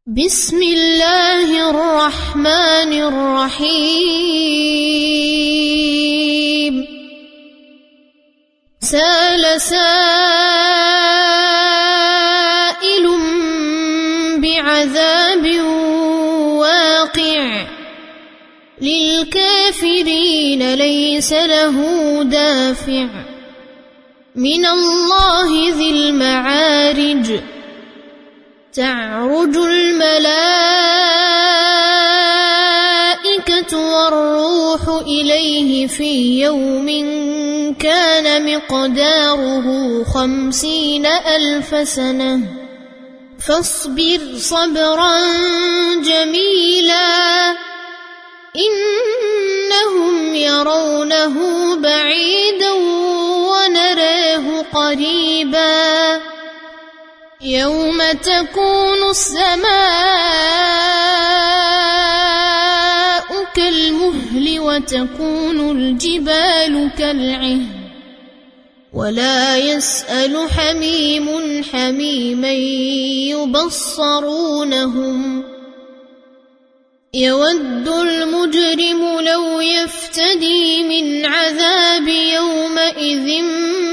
بسم الله الرحمن الرحيم سأل سائل بعذاب واقع للكافرين ليس له دافع من الله ذي المعارج تعرج الملائكة والروح إليه في يوم كان مقداره 50,000 سنة فاصبر صبرا جميلا إنهم يرونه بعيدا ونراه قريبا يوم تكون السماء كالمهل وتكون الجبال كالعهن ولا يسأل حميم حميما يبصرونهم يود المجرم لو يفتدي من عذاب يومئذ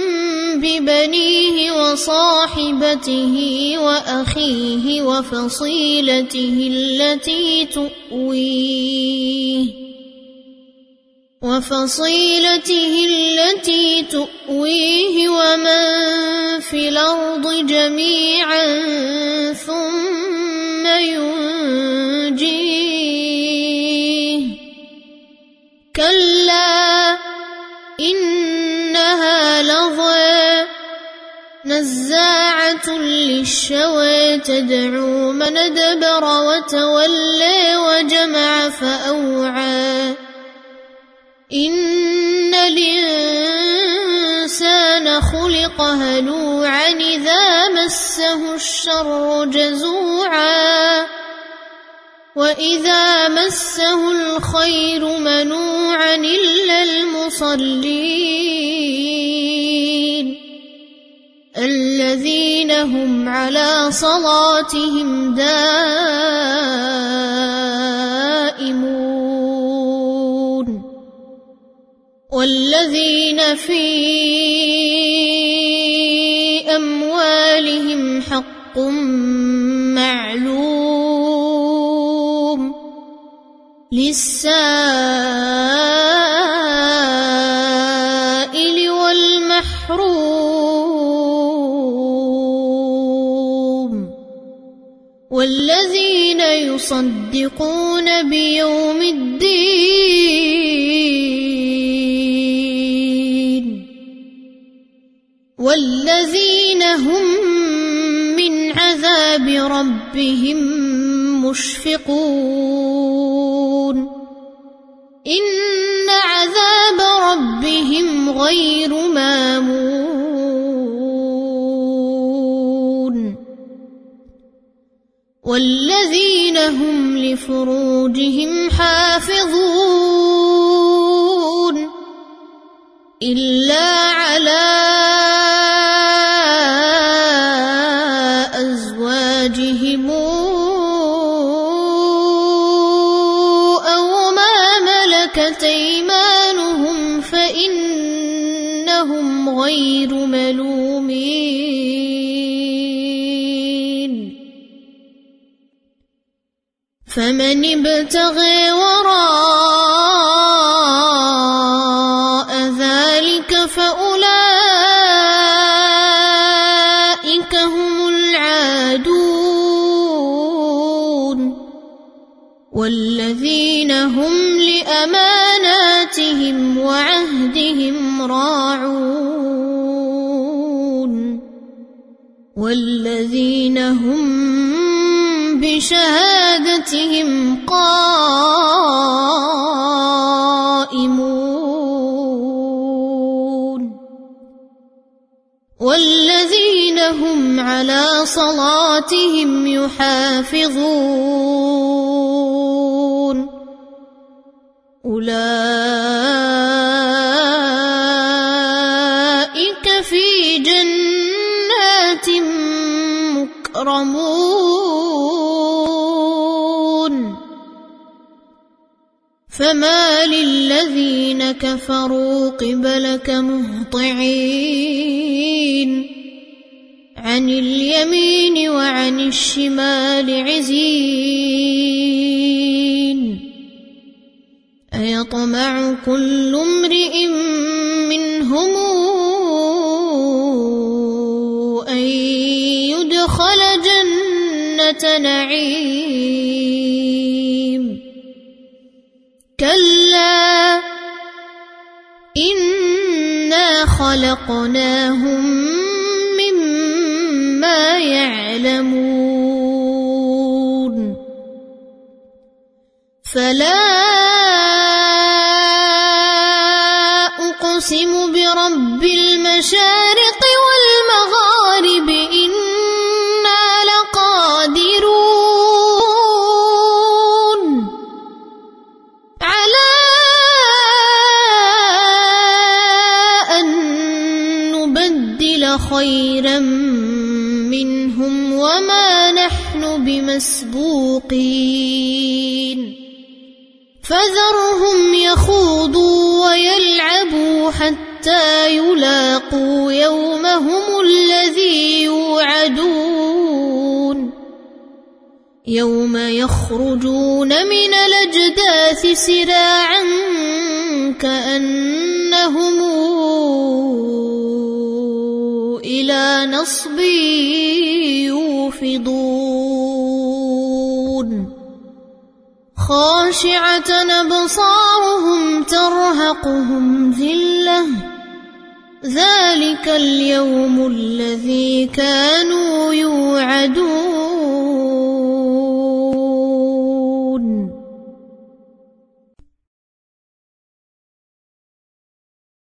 ببنيه وصاحبته وأخيه وفصيلته التي تؤويه ومن في الأرض جميعا ثم ينجيه كلا إنها لظى نزاعة للشوى تدعو من أدبر وتولى وجمع فأوعى إن الإنسان خلق هلوعا إذا مسه الشر جزوعا وإذا مسه الخير منوعا إلا المصلين الذين هم على صلاتهم دائمون والذين في أموالهم حق معلوم للسائل والمحروم والذين يصدقون بيوم الدين والذين هم من عذاب ربهم مشفقون إن عذاب ربهم غير مامون والذين هم لفروجهم حافظون إلا على أزواجهم أو ما ملكت أيمانهم فإنهم غير ملومين فمن ابتغي وراء ذلك فأولئك هم العادون والذين هم لأماناتهم وعهدهم راعون والذين هم بشهادتهم قائمون والذين هم على صلاتهم يحافظون أولئك في جنات مكرمون فما للذين كفروا قبلك مهطعين عن اليمين وعن الشمال عزين أيطمع كل امرئ منهم أن يدخل جنة نعيم كلا إنا خلقناهم مما يعلمون فلا أقسم برب المشارق والمغارب إنا لقادرون على أن نبدل خيرا منهم وما نحن بمسبوقين فذرهم يخوضوا ويلعبوا حتى يلاقوا يومهم الذي يوعدون يوم يخرجون من الأجداث سراعا كأنهم إلى نصب يوفضون خاشعة أبصارهم ترهقهم ذلة ذلك اليوم الذي كانوا يوعدون